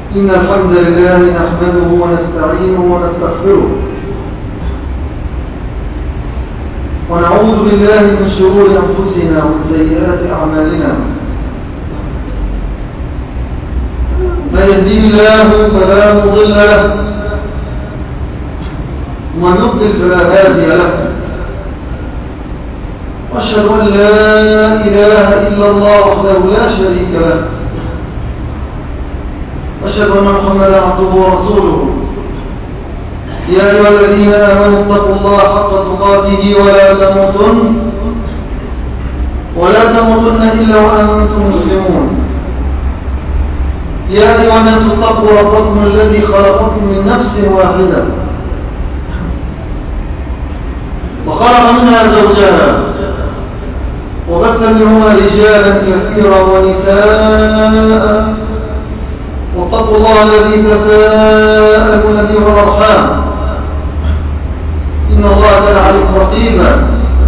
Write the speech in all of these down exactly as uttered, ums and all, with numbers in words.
إن الحمد لله نحمده ونستعينه ونستغفره ونعوذ بالله من شرور أنفسنا ومن سيئات أعمالنا. من يهديه الله فلا مضل له ومن يضلل فلا هادي له. وأشهد أن لا إله إلا الله وحده لا شريك له. وأشهد أن محمدا عبده ورسوله. يا أيها الذين آمنوا اتقوا الله حق تقاته ولا تموتن ولا تموتن إلا وأنتم مسلمون. يا أيها الناس اتقوا ربكم الذي خلقكم من نفس واحدة وخلق منها زوجها وبث منهما رجالا كثيرا ونساء واتقوا الله الذي تساءلون به والأرحام إن الله كان عليكم رقيبا.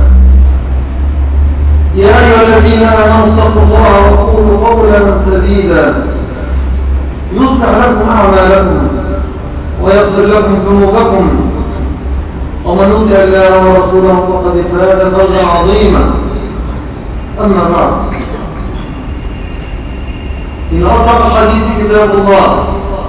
يا أيها الذين آمنوا اتقوا الله وقولوا قولا سديدا يصلح لكم أعمالكم ويغفر لكم ذنوبكم ومن يطع الله ورسوله فقد فاز فوزا عظيما. أما بعد، إن أصدق الحديث كتاب الله،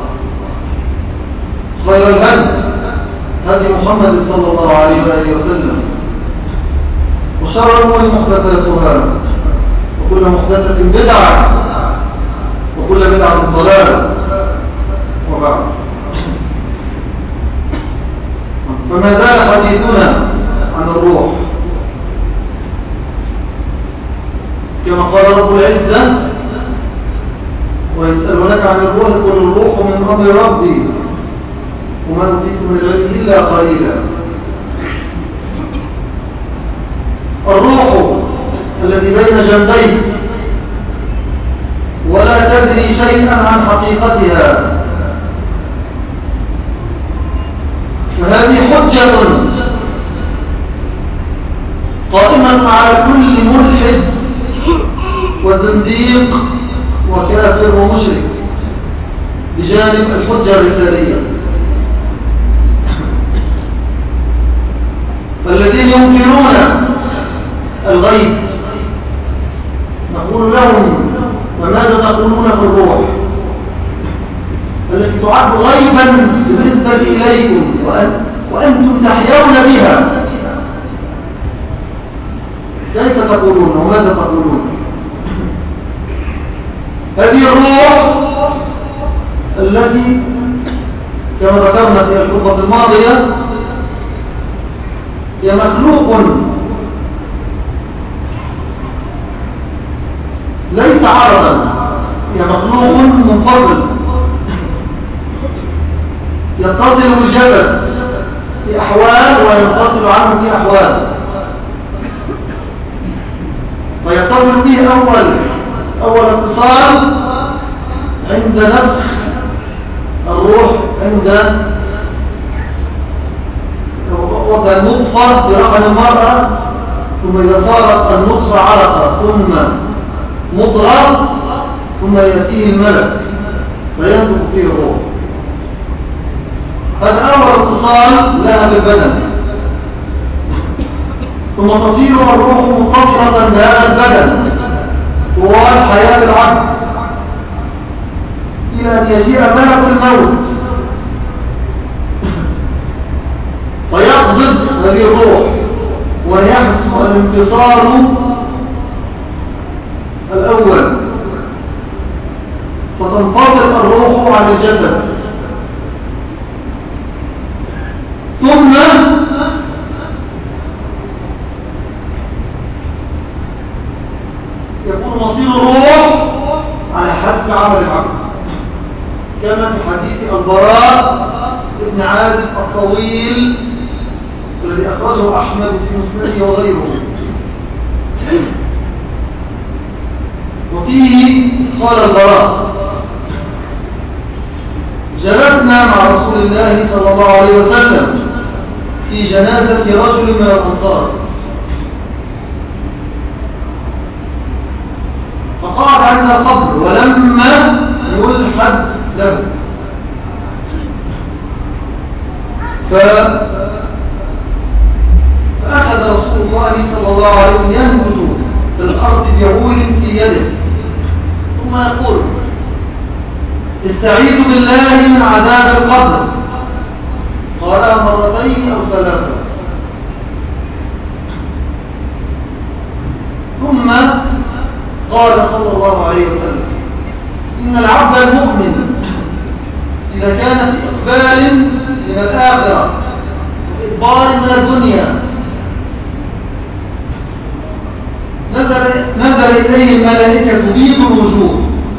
خير الهدي هدي محمد صلى الله عليه وآله وسلم، وشر الأمور محدثاتها وكل محدثة بدعة وكل بدعة ضلالة. وبعد، فما زال حديثنا عن الروح كما قال رب العزة: ويسألونك عن الروح قل الروح من أمر ربي وما أوتيتم من العلم إلا قليلا. الروح الذي بين جنبيك ولا تدري شيئا عن حقيقتها، فهذه حجة قائمة على كل ملحد وزنديق وكافر ومشرك بجانب الحجة الرسالية. فالذين ينكرون الغيب نقول لهم: وماذا تقولون في الروح التي تعد غيبا بالنسبة إليكم وأنتم تحيون بها؟ كيف تقولون وماذا تقولون؟ هذه الروح التي كما ذكرنا في الخطبة الماضية هي مخلوق ليس عرضا، هي مخلوق منفصل يتصل بالجبل في أحوال وينفصل عنه في أحوال. فيتصل به أول أول اتصال عند نفخ الروح، عند وضع النطفة برحم المرأة، ثم إذا صارت النطفة علقة ثم مضغة ثم يأتيه الملك فينطق فيه الروح. هذا أول اتصال لها بالبدن، ثم تصير الروح متصلة بهذا البدن طوال حياة العبد إلى أن يجيء ملك الموت ويقبض هذه الروح ويحدث الانفصال الأول، فتنفصل الروح عن الجسد. ثم يكون مصير الروح على حسب عمل العبد، كما في حديث البراء ابن عازب الطويل الذي أخرجه أحمد في مسنده وغيره. وفيه قال البراء: جلسنا مع رسول الله صلى الله عليه وسلم في جنازة رجل من الأنصار، فقعد عند القبر ولما يلحد له فأخذ رسول الله صلى الله عليه وسلم ينبت في الأرض بعول في يده ثم يقول استعيذ بالله من عذاب القبر قالها مرتين أو ثلاثة ثم قال صلى الله عليه وسلم إن العبد المؤمن إذا كان في إقبال من الآخرة وإدبار من الدنيا نزل, نزل إليه الملائكة بيض الوجوه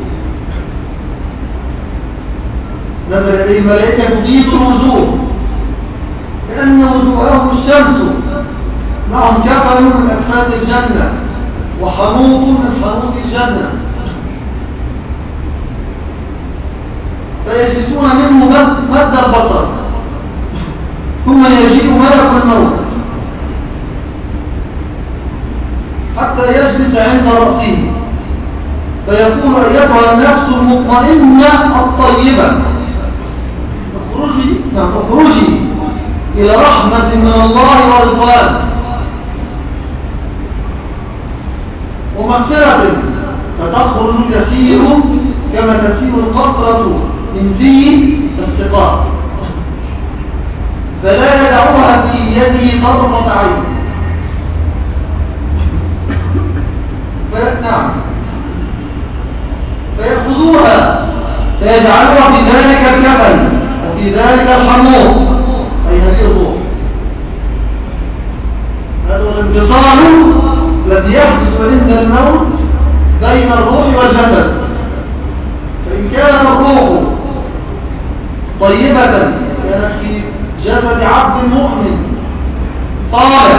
نزل إليه الملائكة بيض الوجوه كأن وجوههم الشمس معهم كفن من أكفان الجنة وحنوط من حنوط الجنة فيجلسون منه مد البصر ثم يجيء ملك الموت حتى يجلس عند رأسه فيقول أيتها النفس المطمئنة الطيبة اخرجي نعم اخرجي إلى رحمة من الله ورضوان ومغفرة فتخرج كثير كما تسير القطرة من في السقاء فلا يدعوها في يده طرفة عين نعم فيأخذوها فيجعلوها في ذلك الكفن وفي ذلك الحنوط أي هذه الروح هذا الانفصال الذي يحدث عند الموت بين الروح والجسد فإن كانت الروح طيبة كانت في جسد عبد مؤمن صالح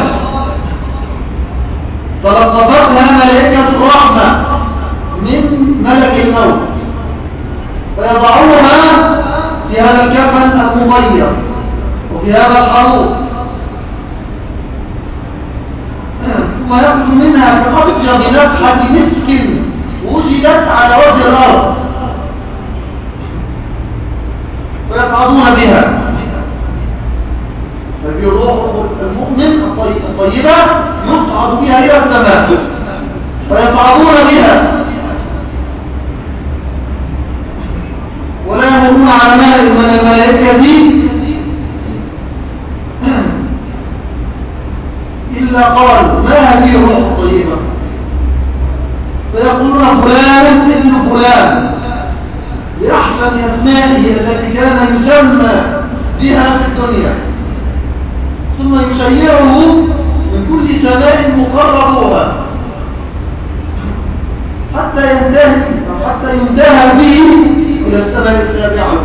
تلقفتها ملائكة الرحمة من ملك الموت فيضعوها في هذا الكفن المبيض وفي هذا الحنوط ثم يخرج منها كأبجر نفحة مسك وجدت على وجه الأرض فيقعدون بها ففي الروح المؤمن الطيبة يصعد بها إلى السماء فيصعدون بها ولا يمرون على ملك من الملائكة إلا قال ما هذه الروح الطيبة فيقولون فلان ابن فلان بأحسن أسمائه التي كان يسمى بها في الدنيا ثم يشيعه من كل سماء مقربوها حتى ينتهي أو حتى ينتهى به إلى السماء السابعة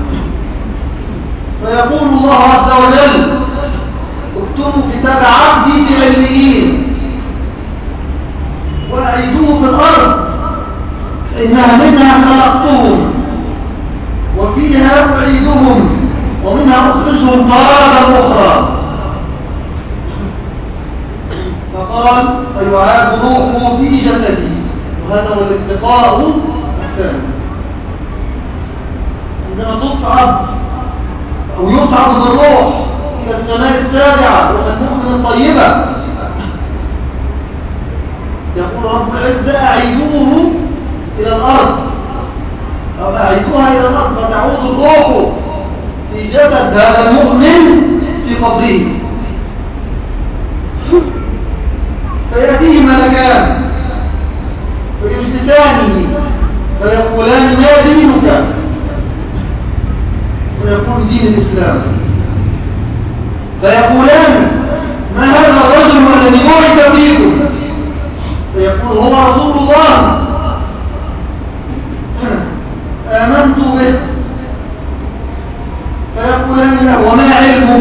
فيقول الله عز وجل اكتبوا كتاب عبدي في عليين وأعيدوه في الأرض إنها منها خلقتهم وفيها أعيدهم ومنها أخرجهم تارة أخرى فقال فيعاد روحه في جسدي وهذا هو الانتقاء الثاني عندما تصعد أو يصعد بالروح إلى السماء السابعة والمؤمن الطيبة يقول رب العزة أعيدوه إلى الأرض أو أعيدوها إلى الأرض فتعود الروح في جسد هذا المؤمن في قبره فيأتيه ملكان فيجلسانه فيقولان ما دينك ويقول دين الإسلام فيقولان ما هذا الرجل الذي بعث فيكم فيقول هو رسول الله آمنت به فيقولان له وما علمك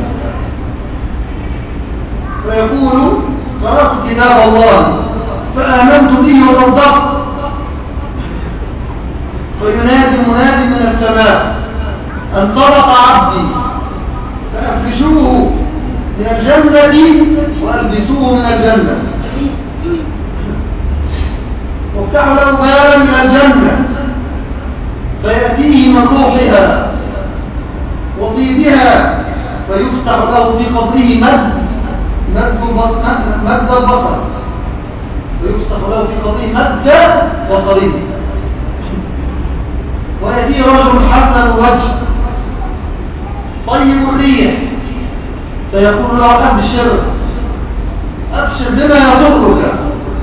فيقول قرأت كتاب الله فآمنت به وصدقت فينادي منادي من السماء انطلق عبدي فأفرشوه من الجنة وألبسوه من الجنة وافتحوا له بابا من الجنة فيأتيه من روحها وطيبها فيفتح له في قبره مد مد مد البصر، فيفتح له في قبره مد بصره. ويأتي رجل حسن الوجه طيب الريح فيقول له أبشر أبشر بما يضرك،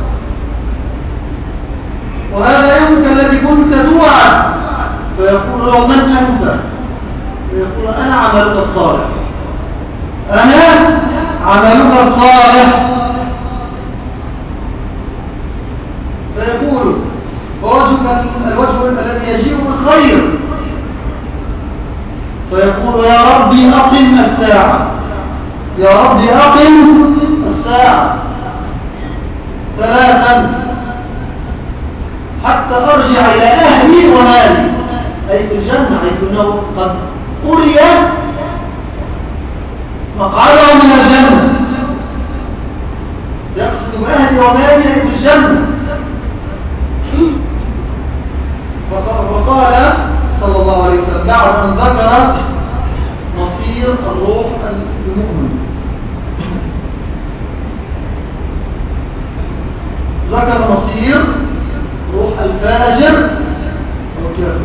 وهذا يومك الذي كنت توعد، فيقول له من أنت؟ فيقول أنا عملك الصالح، أنا عملك الصالح. فيقول ووجهك الوجه الذي يجيء بالخير، فيقول يا ربي أقم الساعة، يا ربي أقم الساعة ثلاثا حتى أرجع إلى أهلي ومالي، أي في الجنة، حيث أنه قد أري مقعده من الجنة، يقصد بأهلي ومالي أي في الجنة. وقال صلى الله عليه وسلم بعد أن ذكر مصير الروح المؤمن، ذكر مصير روح الفاجر والكافر،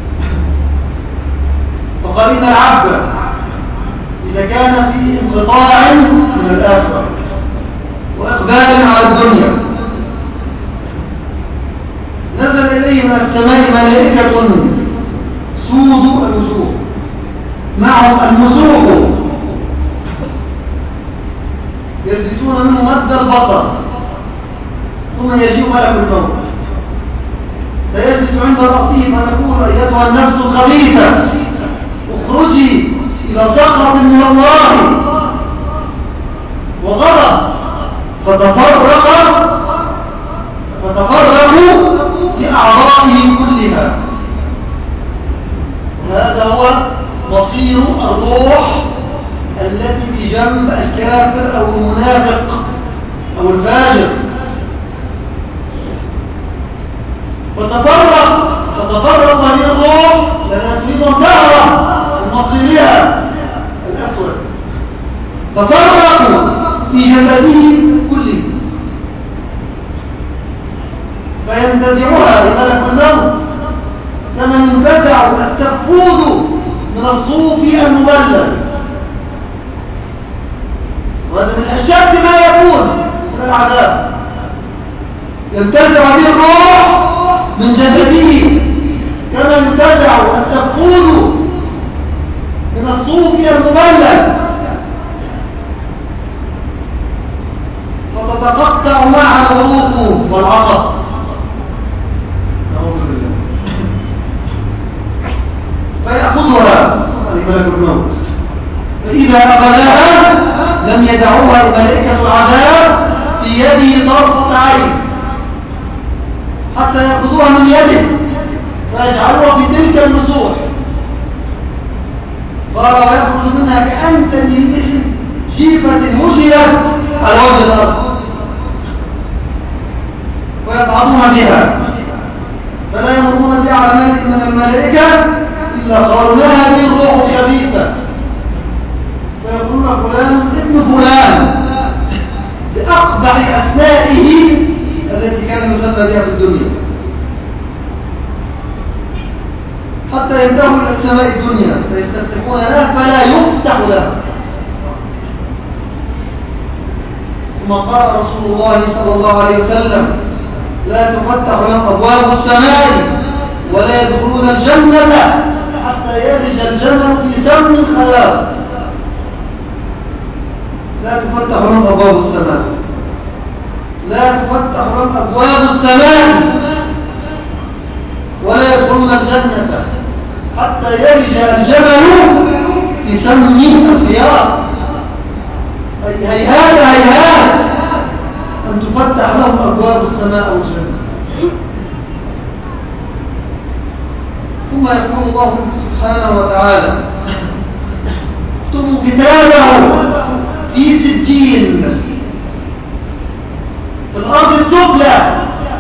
فقال إن العبد إذا كان في انقطاع من الآخرة وإقبال على الدنيا نزل إليه من السماء ملائكة سود الوجوه معهم المسوق يجلسون منه مد البصر، ثم يجيء ملك الموت فيجلس عند رأسه فيقول أيتها النفس الخبيثة اخرجي إلى صخرة من الله وغضب، فتفرق فتفرقوا لأعضائه كلها. هذا هو مصير الروح التي في جنب الكافر أو المنافق أو الفاجر. فتفرق فتفرق هذه الروح لأنها تريد أن تهرب من مصيرها الأسود، تفرقوا في جسده كله فينتزعها لملك الموت كما ينتزع السفود من الصوف المبلل. وهذا من أشد ما يكون من العذاب، ينتزع به الروح من جسده كما ينتزع السفود من الصوف المبلل، فتتقطع معها العروق والعصب. فيأخذها ملك الموت، فإذا أخذها لم يدعوها ملائكة العذاب في يده طرفة عين حتى يأخذوها من يده فيجعلوها في تلك المسوح. قال ويخرج منها كأنتن ريح جيفة مجلت على وجه الأرض ويقعدون بها، فلا يمرون بها على ملك من الملائكة إلا قالوا لها هذه الروح خبيثة، فيقولون فلان ابن فلان بأقبح أسمائه التي كان يسمى بها في الدنيا، حتى ينتهوا إلى السماء الدنيا فيستفتحون له فلا يفتح له. ثم قال رسول الله صلى الله عليه وسلم لا تفتح لهم أبواب السماء ولا يدخلون الجنة حتى يلج الجمل في سم الخياط. لا تفتح لهم أبواب السماء، لا تفتح لهم أبواب السماء ولا يدخلون الجنة حتى يلج الجمل في سم الخياط. هيهات هيهات أن تفتح لهم أبواب السماء والجنة. ثم يقول الله سبحانه وتعالى اكتبوا كتابه في سجين في الأرض السفلى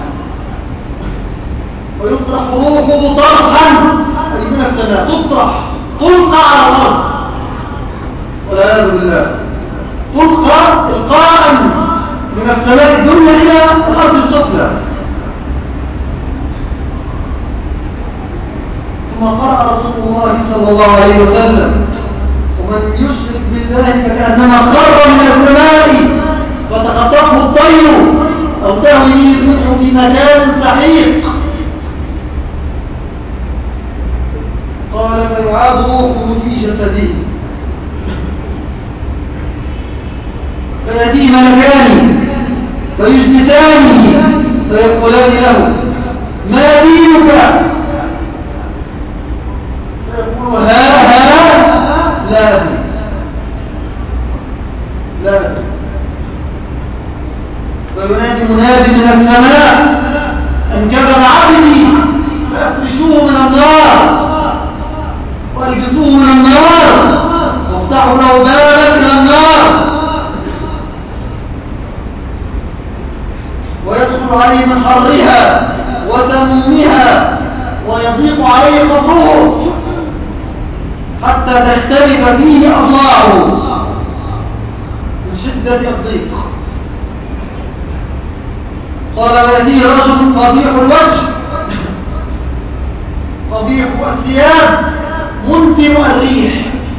ويطرح روحه طرحا أي من السماء، تطرح تلقى على الأرض والعياذ بالله، تلقى إلقاء من السماء الدنيا إلى الأرض السفلى. ثم قرأ رسول الله صلى الله عليه وسلم: ومن يشرك بالله فكأنما خر من السماء فتخطفه الطير أو تهوي به الريح في مكان سحيق. قال: فيعاد روحه في جسده فيأتيه ملكان فيجلسانه فيقولان له: ما دينك؟ فيقول: ها ها لا أدري لا أدري. فينادي منادي من السماء: أن كذب عبدي، فأفرشوه من النار وألبسوه من النار وافتحوا له بابا إلى النار ويدخل عليه من حرها وسمومها ويضيق عليه قبره حتى تختلف فيه أضلاعه من شدة الضيق. قال: ويأتيه رجل قبيح الوجه قبيح الثياب منتن الريح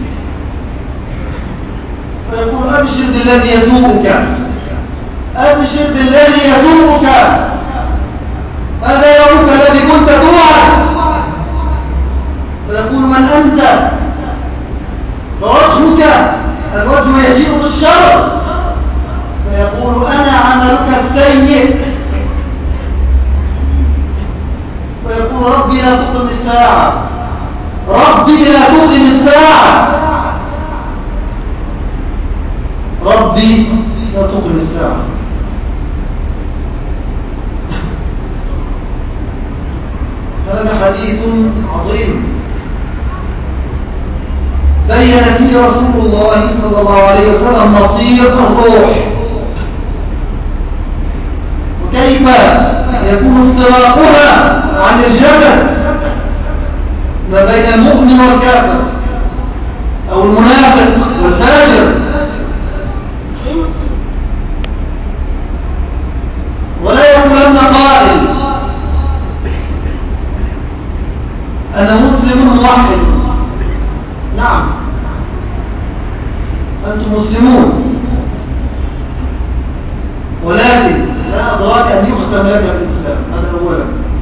فيقول: أبشر بالذي يسوءك، أبشر بالذي يسوءك، هذا يومك الذي كنت توعد. فيقول: من أنت؟ فوجهك الوجه يجيء بالشر. فيقول: أنا عملك السيء. فيقول: ربي لا تقم الساعة، ربي لا تقم الساعة، ربي لا تقم الساعة. هذا حديث عظيم بين فيه رسول الله صلى الله عليه وسلم مصير الروح وكيف يكون افتراقها عن الجسد ما بين المؤمن والكافر أو المنافق والفاجر. ولا يقولن قائل: أنا مسلم موحد. نعم، أنتم مسلمون، ولكن لا أدراك أن يختم لك الإسلام. هذا أولا.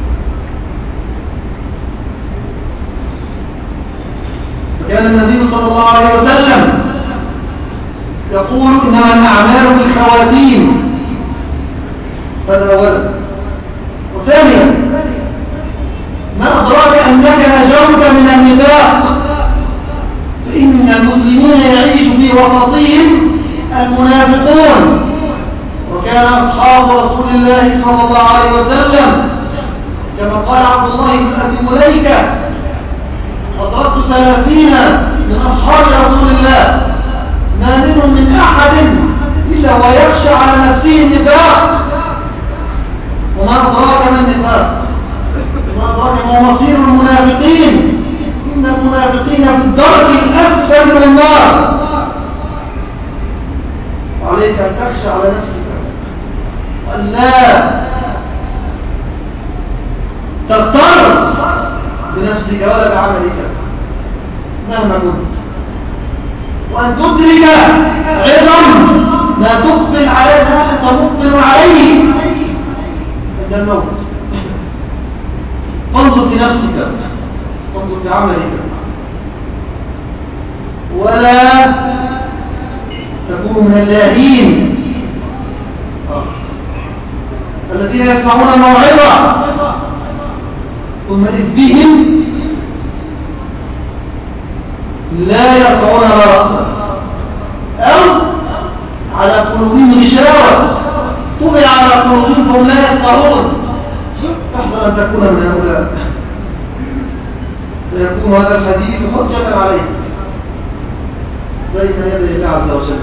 فكان النبي صلى الله عليه وسلم يقول: إنما الأعمال بالخواتيم. هذا أولا. وثانيا: ما أدراك أنك نجوت من النفاق، فإن المسلمين يعيش في وسطهم المنافقون. وكان أصحاب رسول الله صلى الله عليه وسلم كما قال عبد الله بن أبي مليكة: أدركت ثلاثين من أصحاب رسول الله ما منهم من أحد إلا ويخشى على نفسه النفاق. وما أدراك من النفاق؟ وما أدراك ما مصير المنافقين؟ إن المنافقين في الدرك الأسفل من النار. وعليك أن تخشى على نفسك وأن لا تغتر بنفسك ولا بعملك مهما كنت، وأن تدرك عظم ما تقبل عليه ما أنت مقبل عليه عند الموت. فانظر في نفسك، فانظر في عملك، ولا تكون من اللاهين الذين يسمعون الموعظة ثم إذ بهم لا يرفعون رأسا أو على قلوبهم غشاوة طبع على قلوبهم فهم لا يسمعون. احذر أن تكون من هؤلاء، فيكون هذا الحديث حجة عليك بين يدي الله عز وجل.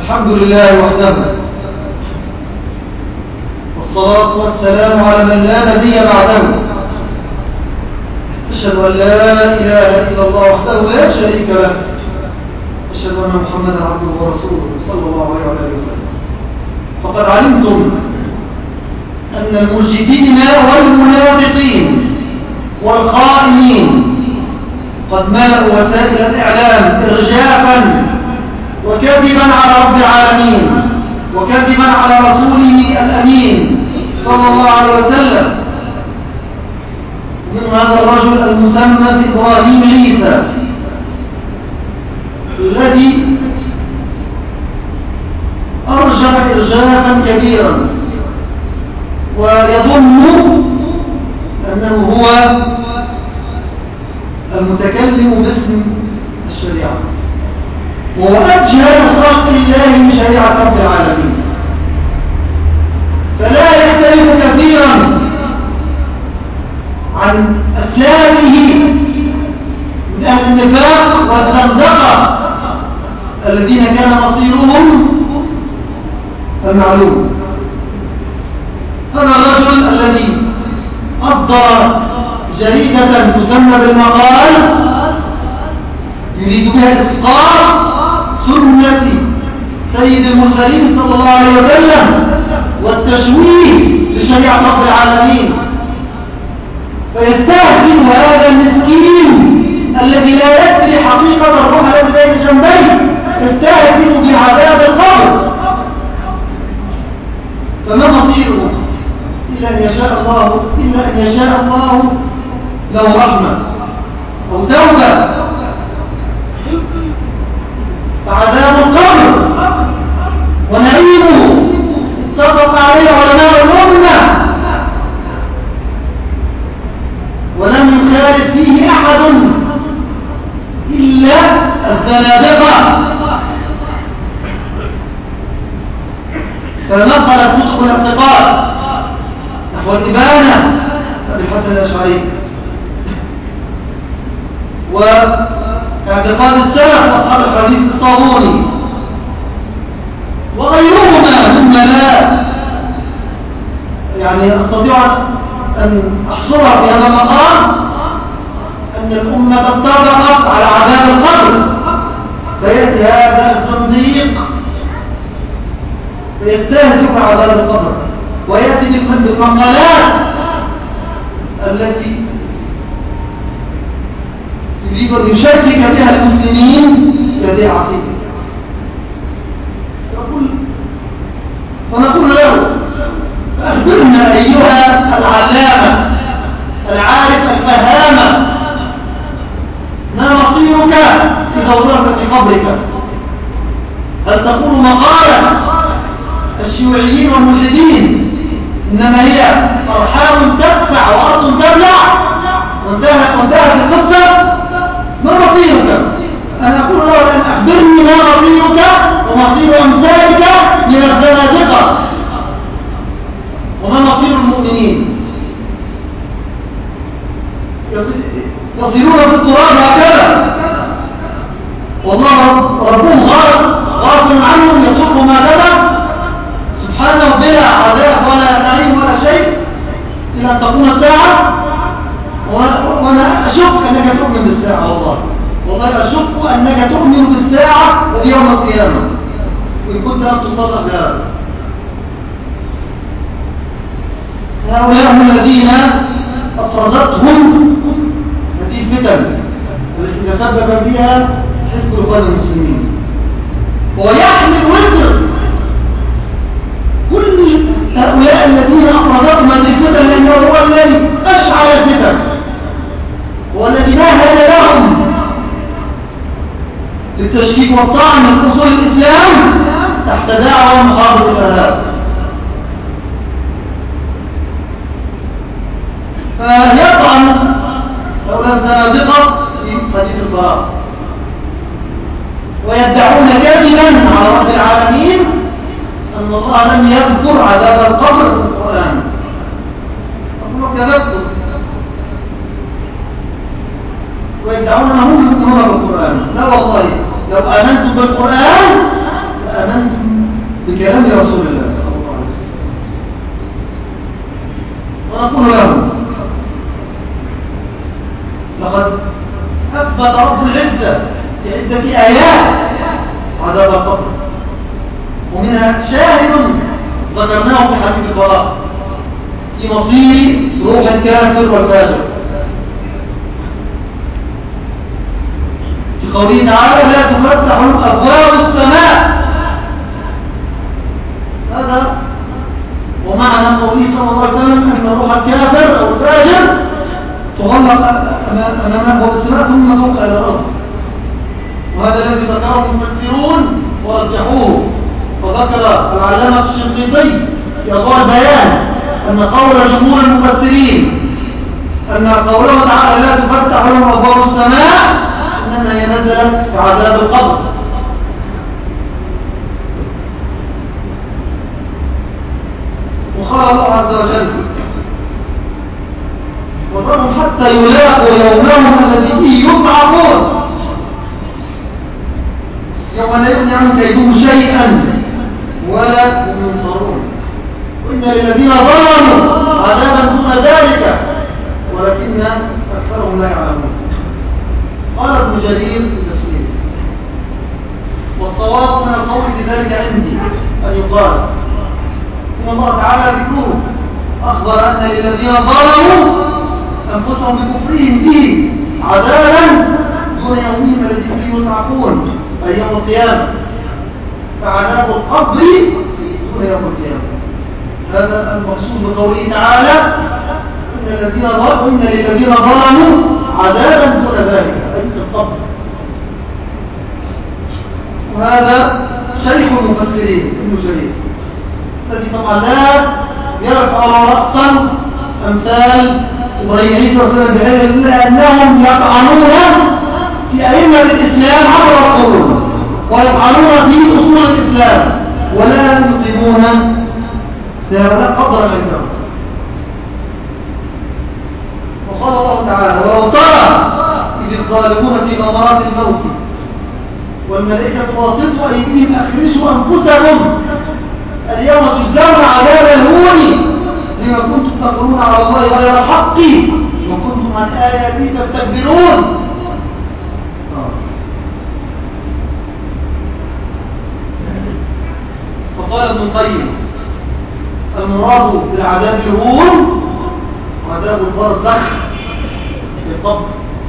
الحمد لله وحده، والصلاة والسلام على من لا نبي بعده. أشهد أن لا إله إلا الله وحده لا شريك له، أشهد أن محمدا عبده ورسوله صلى الله عليه وسلم. فقد علمتم أن المرجفين والمنافقين والخائنين قد ملأوا وسائل الإعلام إرجافا وكذبا على رب العالمين وكذبا على رسوله الأمين صلى الله عليه وسلم. من هذا الرجل المسمى بإبراهيم عيسى الذي أرجف إرجافا كبيرا ويظن أنه هو المتكلم باسم الشريعة، وهو أجهل خلق الله من شريعة رب العالمين، فلا يختلف كثيرا عن أسلافه من أهل النفاق والزندقة الذين كان مصيرهم المعلوم. هذا الرجل الذي أصدر جريدة تسمى بالمقال يريد بها إسقاط سنة سيد المرسلين صلى الله عليه وسلم والتشويه لشريعة رب العالمين، فيستهزئ هذا المسكين الذي لا يدري حقيقة الروح الذي بين جنبيه، يستهزئ بعذاب القبر. فما مصيره إلا أن يشاء الله إلا أن يشاء الله له رحمة أو توبة. فعذاب القبر ونعيمه اتفق عليه علماء الأمة ولم يخالف فيه أحد إلا الزنادقة. فنقل كتب الاعتقاد نحو الإبانة أبي الحسن الأشعري واعتقاد السلف أصحاب الحديث الصابوني وغيرهما مما لا يعني أستطيع أن أحصرها في هذا المقام، أن الأمة اتفقت على عذاب القبر، فيأتي هذا الصنديق فيستهزئ عذاب القبر ويأتي بالمقالات التي يريد أن يشكك بها المسلمين في هذه العقيدة. فنقول له أخبرنا أيها العلامة العارف الفهامة، ما مصيرك إذا وضعت في قبرك؟ هل تقول مقالة الشيوعيين والملحدين إنما هي أرحام تدفع وأرض تبلع وانتهت القصة؟ ما مصيرك؟ أنا أقول له أن أخبرني ما مصيرك ومصير أمثالك من الزنادقة وما مصير المؤمنين. يصيرون في التراب هكذا والله ربهم غافل عنهم يصرف ما ذبح سبحانه بلا عذاب ولا نعيم ولا شيء إلى أن تقوم الساعة. وأنا أشك أنك تؤمن بالساعة، والله والله أشك أنك تؤمن بالساعة وبيوم القيامة وإن كنت لم تصدق بهذا. هؤلاء هم الذين أفرضتهم هذه الفتن التي تسبب فيها حزب الإخوان المسلمين، ويحمل وزر كل هؤلاء الذين أفرضتهم هذه الفتن، لأنه هو الذي أشعل الفتن والذي مهد لهم للتشكيك والطعن من أصول الإسلام تحت دعوة محاربة الإرهاب. فيطعن هؤلاء الزنادقة في حديث البراء ويدعون كذبا على رب العالمين أن الله لم يذكر عذاب القبر في القرآن. أقول كذبتم، ويدعون أنهم يؤمنون بالقرآن. لا والله، لو آمنتم بالقرآن لآمنتم كلام رسول الله صلى الله عليه وسلم. ونقول لهم لقد أثبت رب العزة في عدة آيات عذاب القبر، ومنها شاهد ذكرناه في حديث البراء في مصير روح الكافر والفاجر، في قوله تعالى لا تفتح أبواب السماء. هذا ومعنى قوله صلى الله عليه وسلم أن روح الكافر أو الفاجر تغلق أمامه بالسماء ثم توقع إلى الأرض. وهذا الذي ذكره المفسرون ورجحوه، فذكر العلامة الشنقيطي في أضواء البيان أن قول جمهور المفسرين أن قوله تعالى لا تفتح لهم أبواب السماء إنما هي نزلت في عذاب القبر. وقال الله عز وجل وذرهم حتى يلاقوا يومهم الذي فيه يصعقون يوم لا يغني عنهم كيدهم شيئا ولا هم ينصرون وإن للذين ظلموا عذابا دون ذلك ولكن أكثرهم لا يعلمون. قال ابن جرير في تفسيره والصواب من القول في ذلك عندي أن يقال إن الله تعالى ذكره أخبر أن للذين ظلموا أنفسهم بكفرهم به عذابا دون يومهم الذي فيه يصعقون أي يوم القيامة، فعذاب القبر دون يوم القيامة. هذا المقصود بقوله تعالى إن الذين ظلموا إن للذين ظلموا عذابا دون ذلك أي في القبر. وهذا شيخ المفسرين ابن جرير الذي طبعا لا يرفع رأسا أمثال إبراهيم عيسى وسلم بهذا إلا أنهم يطعنون في أئمة الإسلام عبر القرون ويطعنون في أصول الإسلام ولا يقيمون لهؤلاء قدر الإنكار. وقال الله تعالى ولو ترى إذ الظالمون في غمرات الموت والملائكة باسطوا أيديهم أخرجوا أنفسكم اليوم تجزون عذاب الهون لما كنتم تقولون على الله غير الحق وكنتم عن آياته تستكبرون. فقال ابن القيم المراد بالعذاب الهون عذاب البرزخ في القبر.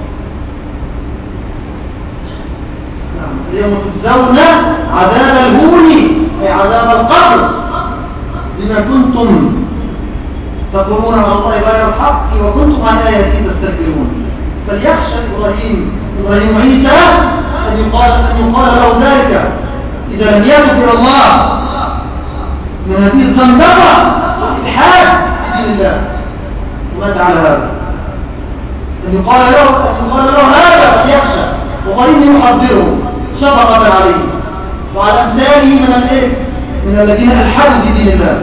اليوم تجزون عذاب الهون أي عذاب القبر بما كنتم تقولون على الله غير الحق وكنتم عن آياته تستكبرون. فليخشى إبراهيم إبراهيم عيسى أن يقال أن يقال له ذلك إذا لم يتب إلى الله من هذه الزندقة والإلحاد في دين الله. وماذا على هذا؟ أن يقال له أن يقال له هذا فليخشى وقريب يحذره شفقة عليه وعلى أمثاله من الإيه؟ من الذين ألحدوا في دين الله.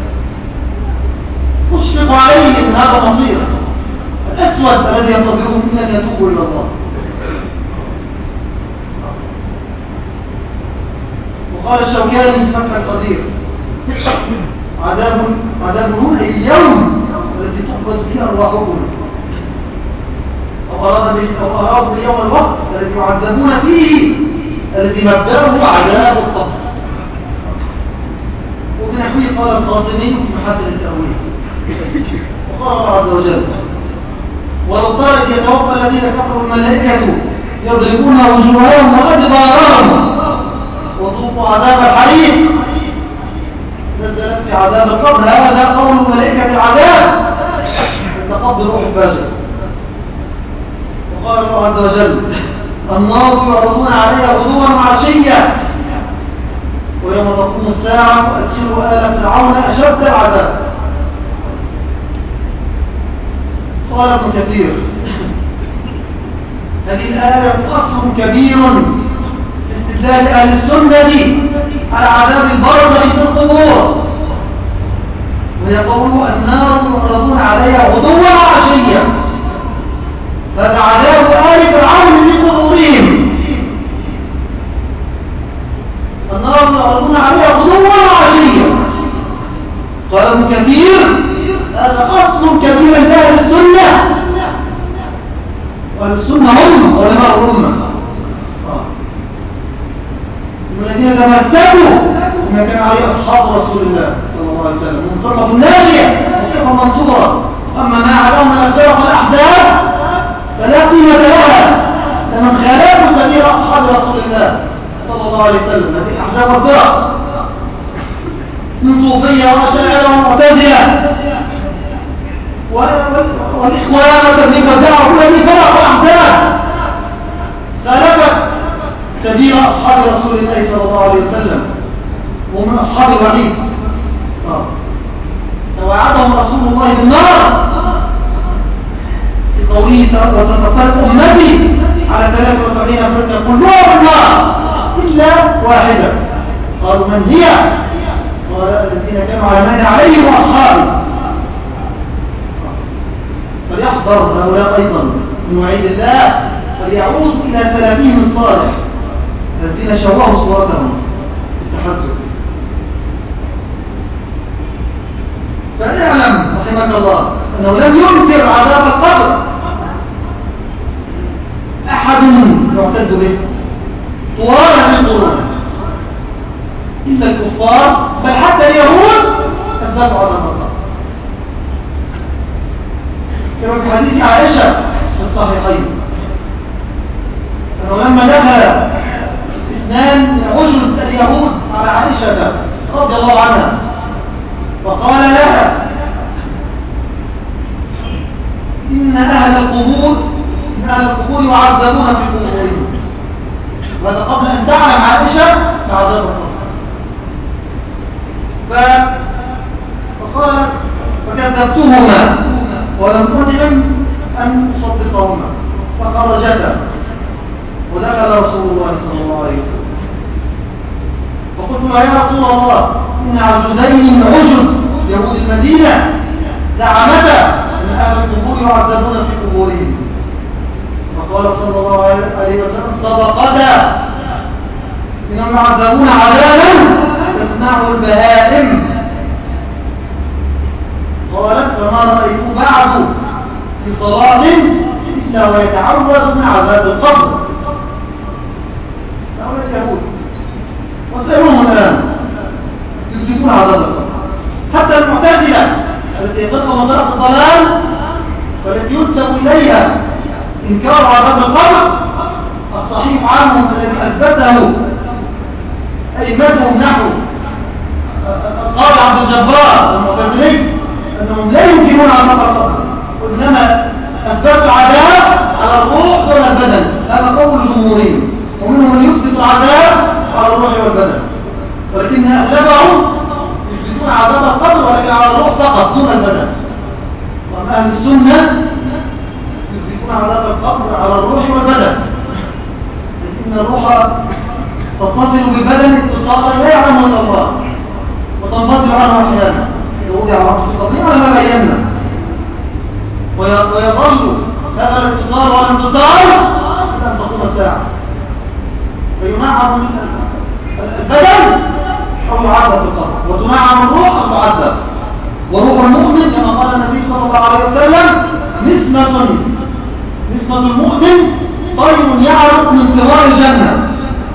أشفق عليه من هذا المصير الأسود الذي ينتظرون إن أن يتوبوا إلى الله. وقال الشوكاني في فتح القدير عذاب عذاب الهون أي اليوم الذي تقبض فيه أرواحكم وأراد به يوم الوقت الذي يعذبون فيه الذي مبدأه عذاب القبر. وفي نحوه قال القاسمي في محاسن التأويل وقال الله عز وجل ولو ترك يتوفى الذين كفروا الملائكة يضربون وجوههم وأدبارهم وذوقوا عذاب الحريق نزلت في عذاب القبر. هذا قول ملائكة العذاب تقبض روح الفاجر. وقال الله عز وجل النار يعرضون عليها غدوا وعشيا ويوم تقوم الساعة وأدخلوا آل فرعون أشد العذاب. قال ابن كثير هذه الآية أصل كبير في استدلال أهل السنة على عذاب البرزخ في القبور، وهي قوله النار يعرضون عليها غدوا وعشيا. هذا عذاب آل فرعون في قبورهم. النار يعرضون عليها غدوا له كثير، هذا أصل كبير لأهل السنة. وأهل السنة هم علماء الأمة الذين تمسكوا بما كان عليه أصحاب رسول الله صلى الله عليه وسلم من فرقة الناجية وفرقة منصورة. أما ما عليهم من الفرق والأحزاب فلا قيمة لها، لأنهم خالفوا سبيل أصحاب رسول الله صلى الله عليه وسلم. هذه أحزاب الفرق من صوفية وأشاعرة ومعتزلة والإخوان والتبليغ والدعوة، كل هذه فرق وأحزاب خالفت سبيل أصحاب رسول الله صلى الله عليه وسلم ومن أصحاب الوعيد. توعدهم رسول الله بالنار في قوله وتتفرق أمتي على ثلاث وسبعين فرقة كلها بالنار إلا واحدة. قالوا من هي؟ قال الذين كانوا على ما عليهم وأصحابه. فليحذر هؤلاء أيضا من وعيد الله، فليعود إلى سلفهم الصالح الذين شوهوا صورتهم بالتحزب. فاعلم رحمك الله أنه لم ينكر عذاب القبر أحد يعتد به طوال من قرون إلا الكفار، بل حتى اليهود أثبتوا عذاب القبر. كما في حديث عائشة في الصحيحين أنه لما دخل اثنان من عجز اليهود على عائشة رضي الله عنها فقال لها إن أهل القبور إن أهل القبور يعذبون في قبورهم، وهذا قبل أن تعلم عائشة بعذاب القبر. فقالت فكذبتهما ولم أنعم أن أصدقهما فخرجتا ودخل رسول الله صلى الله عليه وسلم. فقلت له يا رسول الله إن عجزين من عجز يهود المدينة زعمتا أن أهل القبور يعذبون في قبورهم. فقال صلى الله عليه وسلم صدقتا إنهم يعذبون عذابا تسمعه البهائم. قالت فما رأيت بعد في صلاة إلا ويتعوذ من عذاب القبر. هؤلاء اليهود وسألوهم الآن يثبتون عذاب القبر. حتى المعتزلة التي يقطعوا مطرق الضلال والتي ينسب إليها إنكار عذاب القبر، الصحيح عنهم الذي أثبته أئمتهم نحو قال عبد الجبار المعتزلي أنهم لا ينكرون عذاب القبر، وإنما أثبتوا عذاب على الروح دون البدن. هذا قول الجمهورين، ومنهم من يثبت العذاب على الروح والبدن، ولكن أغلبهم يثبتون عذاب القبر ولكن على الروح فقط دون البدن. وأما أهل السنة يثبتون عذاب القبر على الروح والبدن، لكن الروح تتصل بالبدن اتصالا لا يعلمه الا الله وتنفصل عنه احيانا وضع على القضيه على ما بينا، ويظل هذا الاتصال والانفصال الى ان تقوم الساعه فينعم البدن او يعذب في القبر، وتنعم الروح او تعذب. وروح المؤمن كما قال النبي صلى الله عليه وسلم نسمه نسمه المؤمن طير يعرق من ثمار الجنه،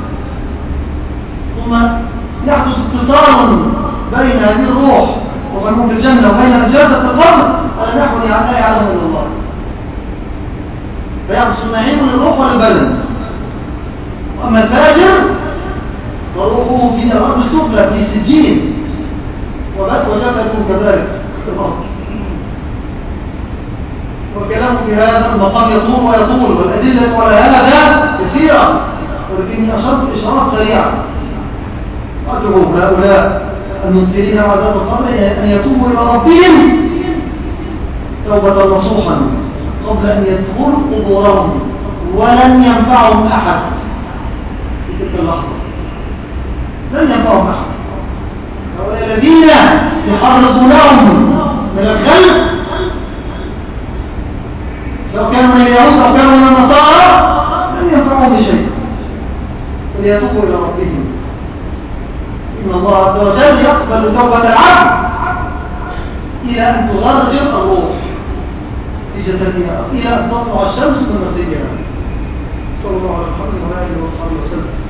ثم يحدث اتصال بين هذه الروح وبين في الجنة وبين إجازة القبر على نحو لا يعلم إلا الله، فيحدث النعيم للروح وللبدن. وأما الفاجر فروحه في الأرض السفلى في سجين وجسده كذلك في الأرض. والكلام في هذا المقام يطول ويطول، والأدلة على هذا كثيرة، ولكني أشرت إشارات سريعة. أدعو هؤلاء المنكرين عذاب القبر أن يتوبوا إلى ربهم توبة نصوحا قبل أن يدخلوا قبورهم، ولن ينفعهم أحد في تلك اللحظة، لن ينفعهم أحد. هؤلاء الذين يحرضونهم من الخلق سواء كانوا من اليهود أو كانوا من النصارى لن ينفعهم بشيء، فليتوبوا إلى ربهم. إن الله عز وجل يقبل توبة العبد إلى أن تغرغر الروح في جسدها إلى أن تطلع الشمس من مغربها. صلى الله عليه وسلم وعلى آله وصحبه وسلم.